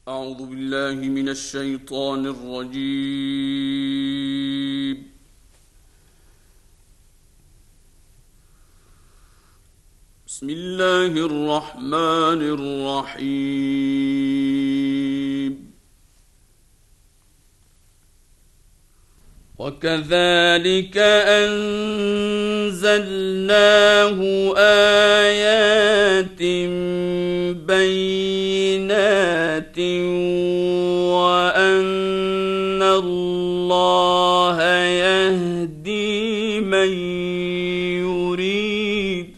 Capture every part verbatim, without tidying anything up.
أعوذ بالله من الشيطان الرجيم. بسم الله الرحمن الرحيم. وكذلك أنزلناه آيات بينات وأن الله يهدي من يريد.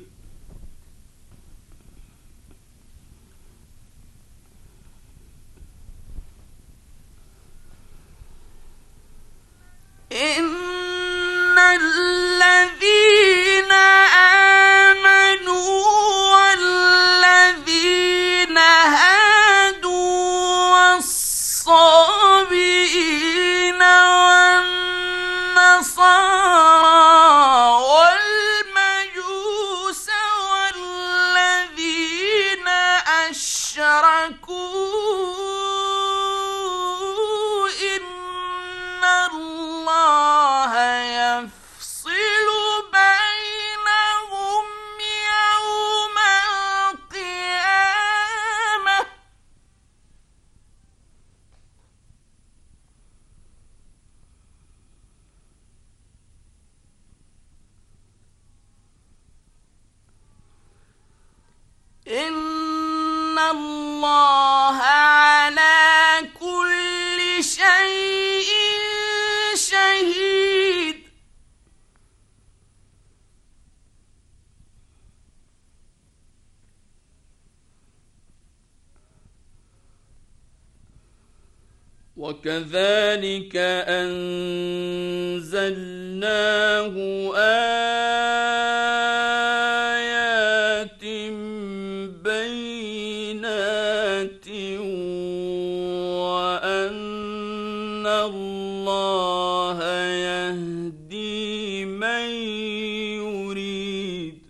إن الذين آمنوا والذين هادوا والصابئين والنصارى والمجوس والذين أشركوا الله يفصل بينهم يوم القيامة. إن الله على كل شيء شهيد. وكذلك أنزلناه آيات بينات وأن الله يهدي من يريد.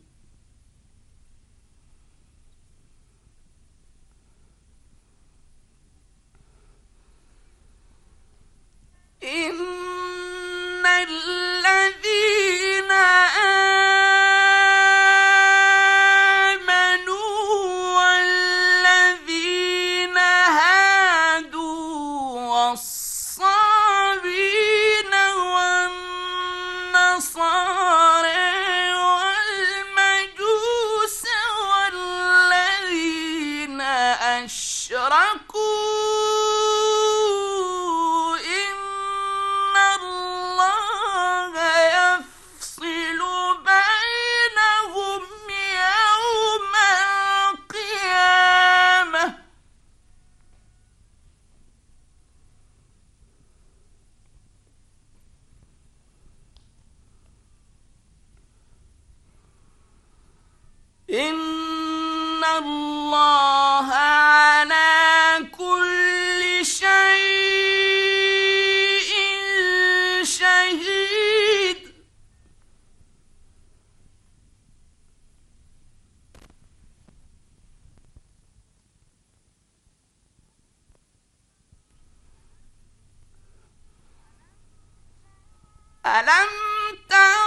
إن الذين آمنوا والذين هادوا والصابين والنصارى والمجوس والذين أشركوا إن الله على كل شيء شهيد. ألم تر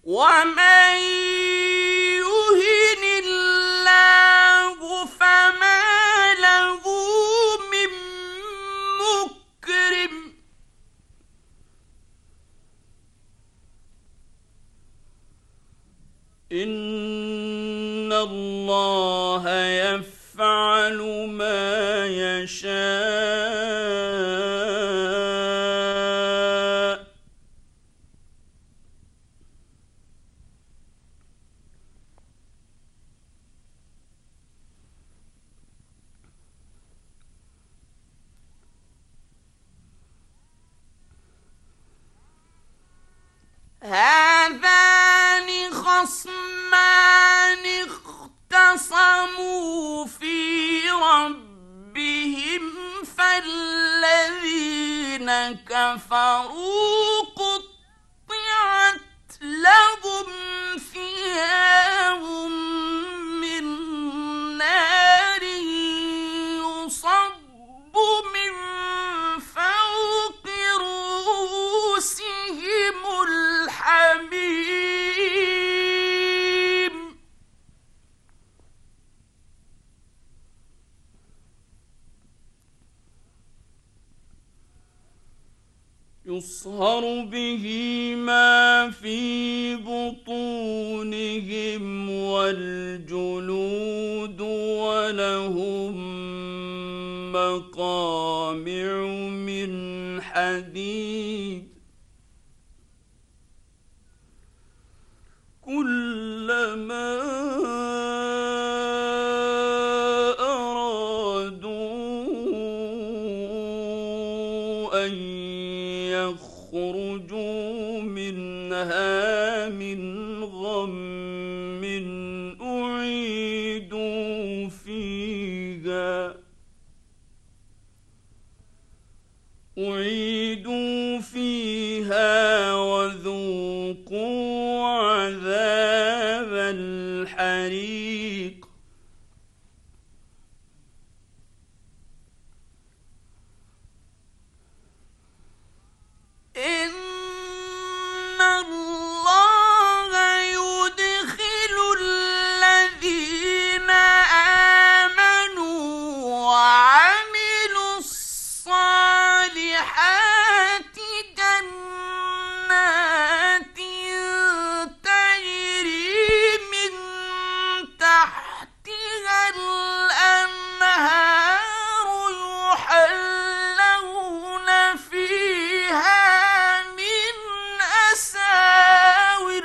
ومن يهن الله فما له من مكرم إن الله يفعل ما يشاء هذان خصمان اختصموا في ربهم فالذين كفروا قطعت لهم ثياب من نار يصب من فوق رؤوسهم الحميم يصهر به ما في بطونهم والجلود ولهم مقامع من حديد كلما أرادوا أن يخرجوا منها من غم أعيدوا فيها أعيدوا فيها وذوقوا عذاب الحريق إن الله يدخل الذين آمنوا وعملوا الصالحات جنات تجري من تحتها الأنهار يحلون فيها من أساور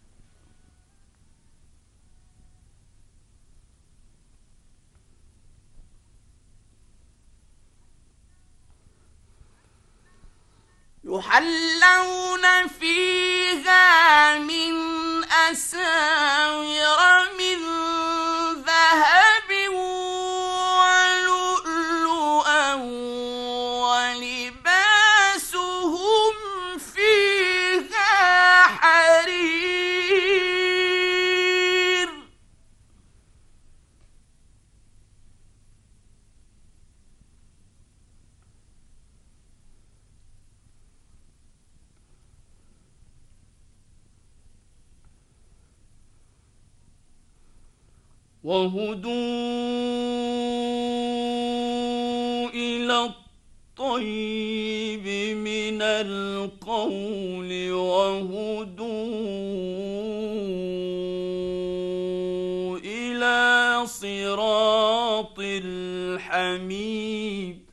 يحلون فيها من أساور من ذهب ولؤلؤا ولباسهم فيها حرير وهدوا إلى الطيب من القول وهدوا إلى صراط الحميد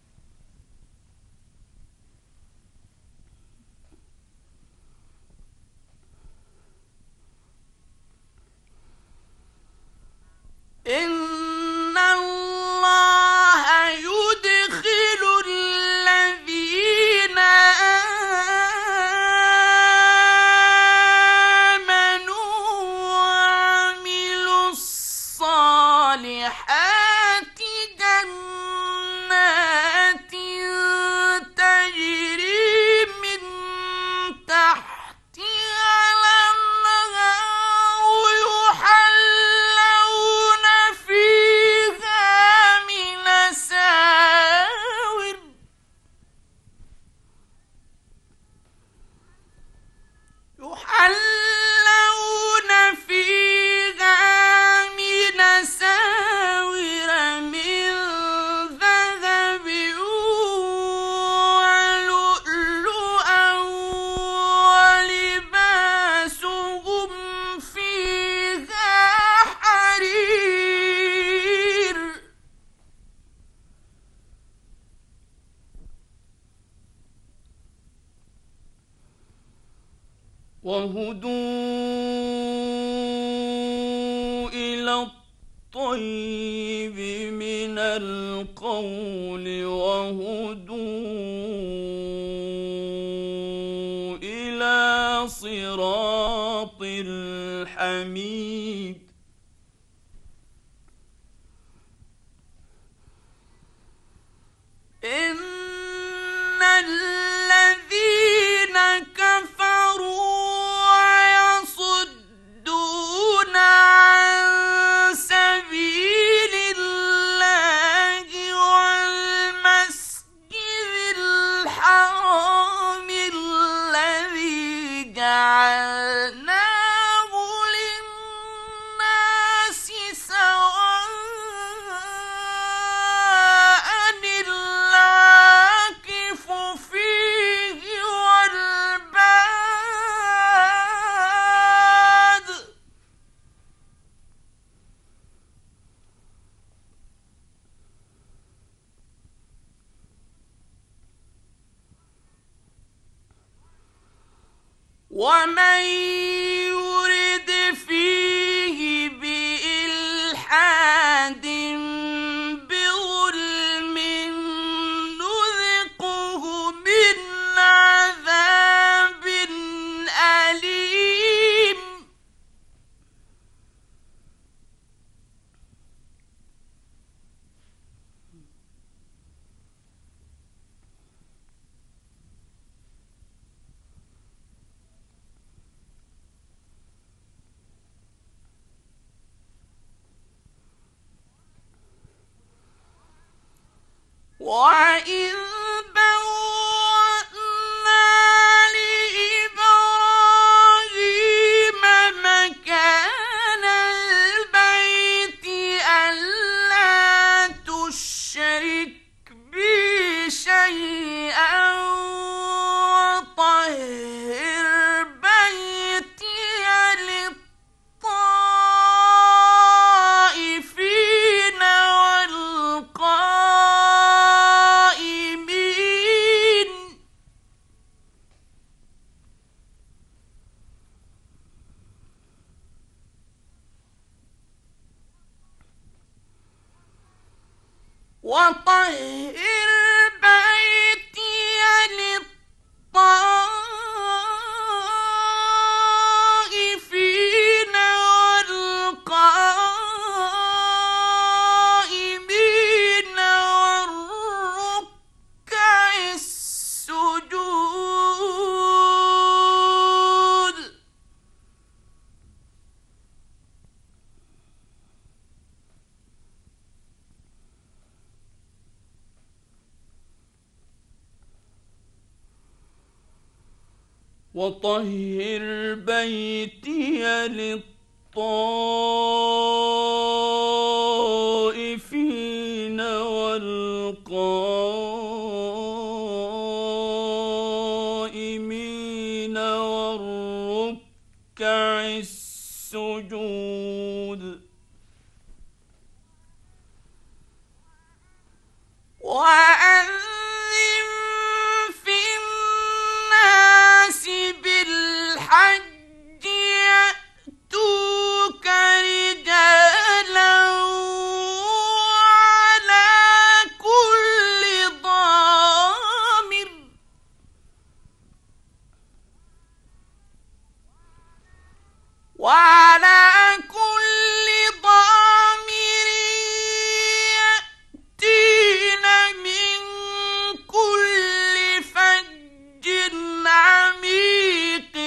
إن الله يدخل الذين آمنوا وهدوا إلى الطيب من القول وهدوا إلى صراط الحميد. إن الذين كفروا ويصدون عن سبيل الله والمسجد الحرام الذي جعلناه للناس سواء العاكف فيه والباد. ومن يرد فيه بإلحاد بظلم نذقه من عذاب أليم. وإذ بوأنا لإبراهيم مكان البيت ألا تشرك بي شيئا وطهر بيتي للطائفين والقائمين. وطهر بيتي للطائفين والقائمين والركع السجود. وطهر بيتي للطائفين والقائمين والركع السجود. وأذن في الناس بالحج يأتوك رجالا وعلى كل ضامر وعلى كل ضامر يأتين من كل فج عميق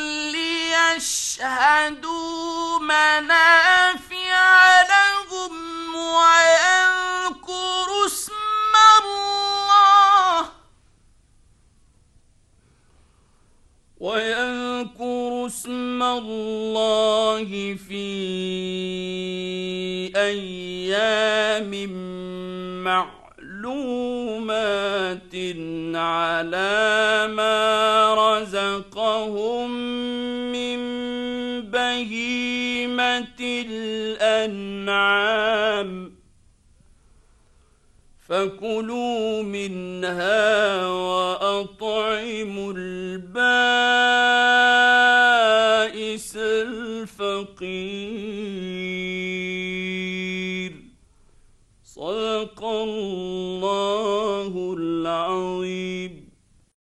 ليشهدوا منافع لهم ويذكروا اسم الله ويذكروا اسم الله في أيام معلومات على ما رزقهم من بهيمة الأنعام فكلوا منها وأطعموا البائس الفقير. وإذ بوأنا لإبراهيم مكان البيت ألا تشرك بي شيئا وطهر بيتي للطائفين والقائمين والركع السجود. وأذن في الناس بالحج يأتوك رجالا وعلى كل ضامر وعلى كل ضامر يأتين من كل فج عميق ليشهدوا منافع لهم ويذكروا اسم الله ويذكروا اسم الله في أيام معلومات على ما رزقهم من بهيمة الأنعام فكلوا منها وأطعموا البائس